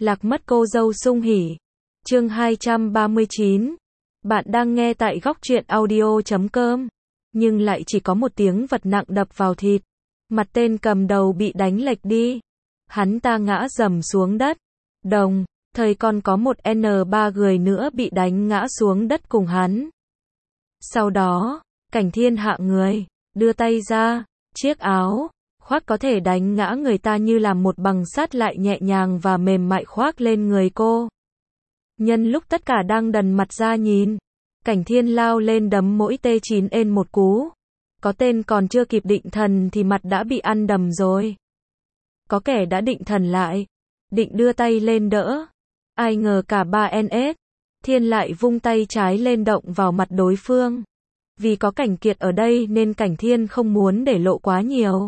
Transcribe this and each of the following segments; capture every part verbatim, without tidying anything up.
Lạc mất cô dâu sung hỉ. Chương hai trăm ba mươi chín. Bạn đang nghe tại góc truyện audio chấm com. Nhưng lại chỉ có một tiếng vật nặng đập vào thịt. Mặt tên cầm đầu bị đánh lệch đi. Hắn ta ngã rầm xuống đất. Đồng thời còn có một N ba người nữa bị đánh ngã xuống đất cùng hắn. Sau đó, Cảnh Thiên hạ người, đưa tay ra, chiếc áo khoác có thể đánh ngã người ta như làm một bằng sắt lại nhẹ nhàng và mềm mại khoác lên người cô. Nhân lúc tất cả đang đần mặt ra nhìn, Cảnh Thiên lao lên đấm mỗi T chín ên một cú. Có tên còn chưa kịp định thần thì mặt đã bị ăn đầm rồi. Có kẻ đã định thần lại, định đưa tay lên đỡ. Ai ngờ cả ba N S, Thiên lại vung tay trái lên động vào mặt đối phương. Vì có Cảnh Kiệt ở đây nên Cảnh Thiên không muốn để lộ quá nhiều.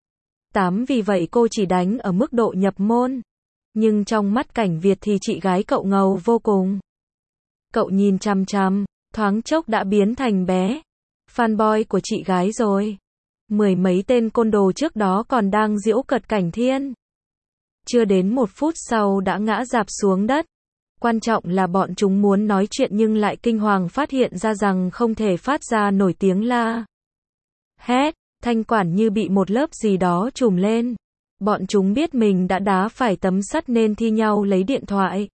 Tám vì vậy cô chỉ đánh ở mức độ nhập môn. Nhưng trong mắt Cảnh Việt thì chị gái cậu ngầu vô cùng. Cậu nhìn chằm chằm, thoáng chốc đã biến thành bé fanboy của chị gái rồi. Mười mấy tên côn đồ trước đó còn đang giễu cợt Cảnh Thiên. Chưa đến một phút sau đã ngã rạp xuống đất. Quan trọng là bọn chúng muốn nói chuyện nhưng lại kinh hoàng phát hiện ra rằng không thể phát ra nổi tiếng la hét. Thanh quản như bị một lớp gì đó trùm lên. Bọn chúng biết mình đã đá phải tấm sắt nên thi nhau lấy điện thoại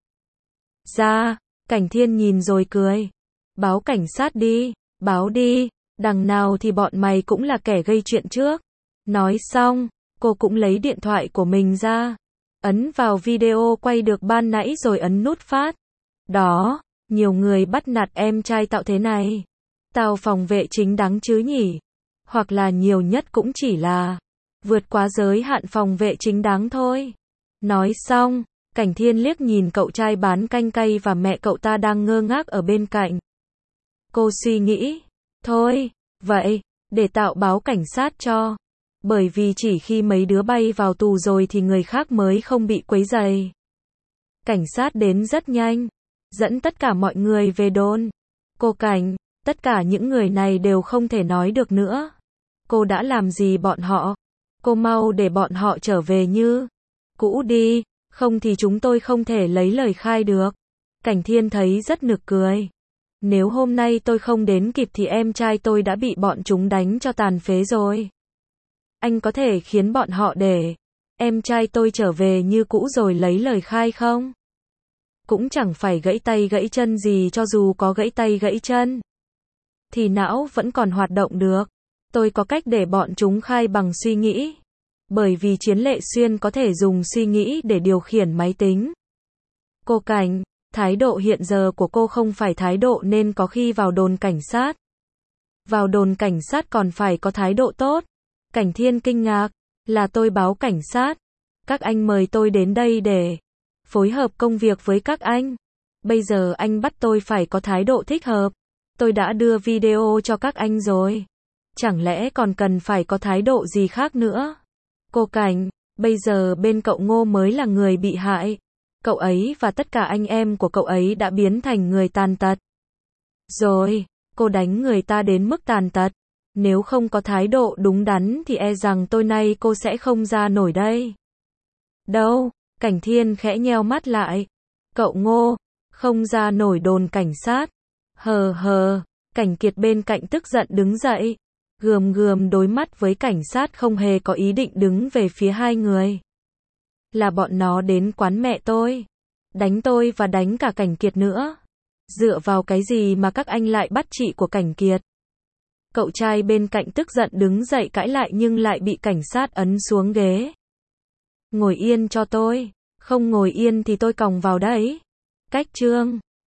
ra. Cảnh Thiên nhìn rồi cười. Báo cảnh sát đi, báo đi, đằng nào thì bọn mày cũng là kẻ gây chuyện trước. Nói xong, cô cũng lấy điện thoại của mình ra. Ấn vào video quay được ban nãy rồi ấn nút phát. Đó, nhiều người bắt nạt em trai tạo thế này. Tao phòng vệ chính đáng chứ nhỉ? Hoặc là nhiều nhất cũng chỉ là vượt quá giới hạn phòng vệ chính đáng thôi. Nói xong, Cảnh Thiên liếc nhìn cậu trai bán canh cay và mẹ cậu ta đang ngơ ngác ở bên cạnh. Cô suy nghĩ, thôi, vậy, để tạo báo cảnh sát cho. Bởi vì chỉ khi mấy đứa bay vào tù rồi thì người khác mới không bị quấy rầy. Cảnh sát đến rất nhanh, dẫn tất cả mọi người về đồn. Cô Cảnh, tất cả những người này đều không thể nói được nữa. Cô đã làm gì bọn họ? Cô mau để bọn họ trở về như cũ đi, không thì chúng tôi không thể lấy lời khai được. Cảnh Thiên thấy rất nực cười. Nếu hôm nay tôi không đến kịp thì em trai tôi đã bị bọn chúng đánh cho tàn phế rồi. Anh có thể khiến bọn họ để em trai tôi trở về như cũ rồi lấy lời khai không? Cũng chẳng phải gãy tay gãy chân gì, cho dù có gãy tay gãy chân thì não vẫn còn hoạt động được. Tôi có cách để bọn chúng khai bằng suy nghĩ. Bởi vì Chiến Lệ Xuyên có thể dùng suy nghĩ để điều khiển máy tính. Cô Cảnh, thái độ hiện giờ của cô không phải thái độ nên có khi vào đồn cảnh sát. Vào đồn cảnh sát còn phải có thái độ tốt. Cảnh Thiên kinh ngạc, là tôi báo cảnh sát. Các anh mời tôi đến đây để phối hợp công việc với các anh. Bây giờ anh bắt tôi phải có thái độ thích hợp. Tôi đã đưa video cho các anh rồi. Chẳng lẽ còn cần phải có thái độ gì khác nữa? Cô Cảnh, bây giờ bên cậu Ngô mới là người bị hại. Cậu ấy và tất cả anh em của cậu ấy đã biến thành người tàn tật. Rồi, cô đánh người ta đến mức tàn tật. Nếu không có thái độ đúng đắn thì e rằng tôi nay cô sẽ không ra nổi đây. Đâu? Cảnh Thiên khẽ nheo mắt lại. Cậu Ngô, không ra nổi đồn cảnh sát. Hờ hờ, Cảnh Kiệt bên cạnh tức giận đứng dậy. Gườm gườm đối mắt với cảnh sát, không hề có ý định đứng về phía hai người. Là bọn nó đến quán mẹ tôi. Đánh tôi và đánh cả Cảnh Kiệt nữa. Dựa vào cái gì mà các anh lại bắt chị của Cảnh Kiệt? Cậu trai bên cạnh tức giận đứng dậy cãi lại nhưng lại bị cảnh sát ấn xuống ghế. Ngồi yên cho tôi. Không ngồi yên thì tôi còng vào đấy. Cách chương